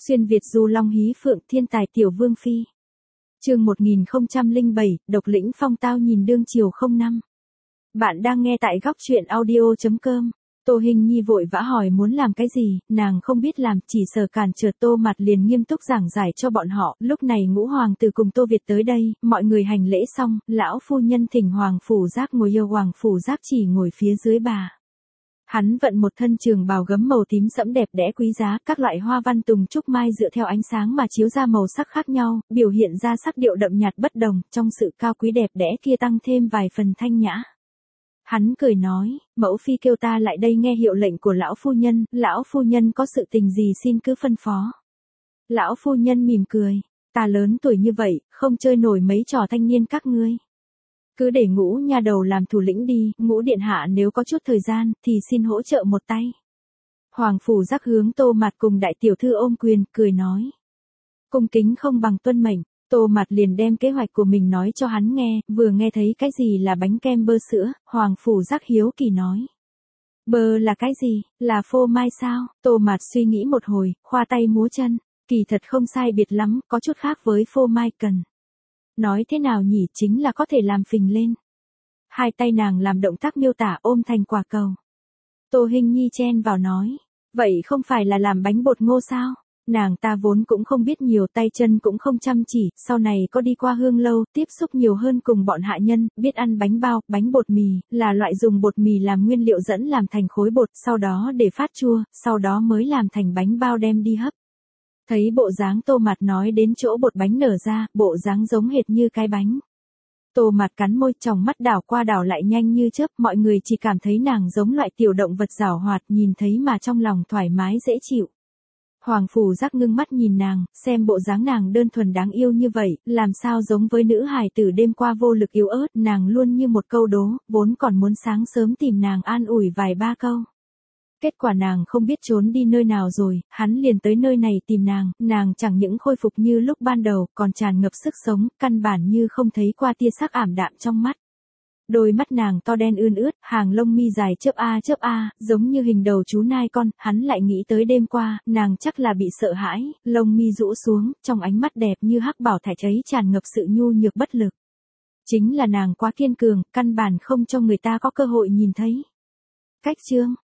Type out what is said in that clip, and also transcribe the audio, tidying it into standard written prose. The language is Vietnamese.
Xuyên Việt du long hí phượng thiên tài tiểu vương phi. Chương 1007, độc lĩnh phong tao nhìn đương triều 05. Bạn đang nghe tại góc truyện audio.com. Tô Hình Nhi vội vã hỏi muốn làm cái gì, nàng không biết làm, chỉ sợ cản trở Tô Mạt liền nghiêm túc giảng giải cho bọn họ. Lúc này ngũ hoàng tử cùng Tô Việt tới đây, mọi người hành lễ xong, lão phu nhân thỉnh hoàng phủ giác ngồi, yêu hoàng phủ giác chỉ ngồi phía dưới bà. Hắn vận một thân trường bào gấm màu tím sẫm đẹp đẽ quý giá, các loại hoa văn tùng trúc mai dựa theo ánh sáng mà chiếu ra màu sắc khác nhau, biểu hiện ra sắc điệu đậm nhạt bất đồng, trong sự cao quý đẹp đẽ kia tăng thêm vài phần thanh nhã. Hắn cười nói, mẫu phi kêu ta lại đây nghe hiệu lệnh của lão phu nhân có sự tình gì xin cứ phân phó. Lão phu nhân mỉm cười, ta lớn tuổi như vậy, không chơi nổi mấy trò thanh niên các ngươi. Cứ để Ngũ nha đầu làm thủ lĩnh đi, Ngũ điện hạ nếu có chút thời gian, thì xin hỗ trợ một tay. Hoàng phủ giác hướng Tô Mạt cùng đại tiểu thư ôm quyền, cười nói. Cung kính không bằng tuân mệnh. Tô Mạt liền đem kế hoạch của mình nói cho hắn nghe, vừa nghe thấy cái gì là bánh kem bơ sữa, Hoàng phủ giác hiếu kỳ nói. Bơ là cái gì, là phô mai sao? Tô Mạt suy nghĩ một hồi, khoa tay múa chân, kỳ thật không sai biệt lắm, có chút khác với phô mai cần. Nói thế nào nhỉ, chính là có thể làm phình lên. Hai tay nàng làm động tác miêu tả ôm thành quả cầu. Tô Hình Nhi chen vào nói, vậy không phải là làm bánh bột ngô sao? Nàng ta vốn cũng không biết nhiều, tay chân cũng không chăm chỉ, sau này có đi qua hương lâu, tiếp xúc nhiều hơn cùng bọn hạ nhân, biết ăn bánh bao, bánh bột mì, là loại dùng bột mì làm nguyên liệu dẫn làm thành khối bột, sau đó để phát chua, sau đó mới làm thành bánh bao đem đi hấp. Thấy bộ dáng Tô Mạt nói đến chỗ bột bánh nở ra, bộ dáng giống hệt như cái bánh. Tô Mạt cắn môi, tròng mắt đảo qua đảo lại nhanh như chớp, mọi người chỉ cảm thấy nàng giống loại tiểu động vật giảo hoạt, nhìn thấy mà trong lòng thoải mái dễ chịu. Hoàng phủ giác ngưng mắt nhìn nàng, xem bộ dáng nàng đơn thuần đáng yêu như vậy, làm sao giống với nữ hài tử đêm qua vô lực yếu ớt, nàng luôn như một câu đố, vốn còn muốn sáng sớm tìm nàng an ủi vài ba câu. Kết quả nàng không biết trốn đi nơi nào rồi, hắn liền tới nơi này tìm nàng chẳng những khôi phục như lúc ban đầu, còn tràn ngập sức sống, căn bản như không thấy qua tia sắc ảm đạm trong mắt. Đôi mắt nàng to đen ươn ướt, hàng lông mi dài chớp a, giống như hình đầu chú nai con, hắn lại nghĩ tới đêm qua, nàng chắc là bị sợ hãi, lông mi rũ xuống, trong ánh mắt đẹp như hắc bảo thạch ấy tràn ngập sự nhu nhược bất lực. Chính là nàng quá kiên cường, căn bản không cho người ta có cơ hội nhìn thấy. Cách chương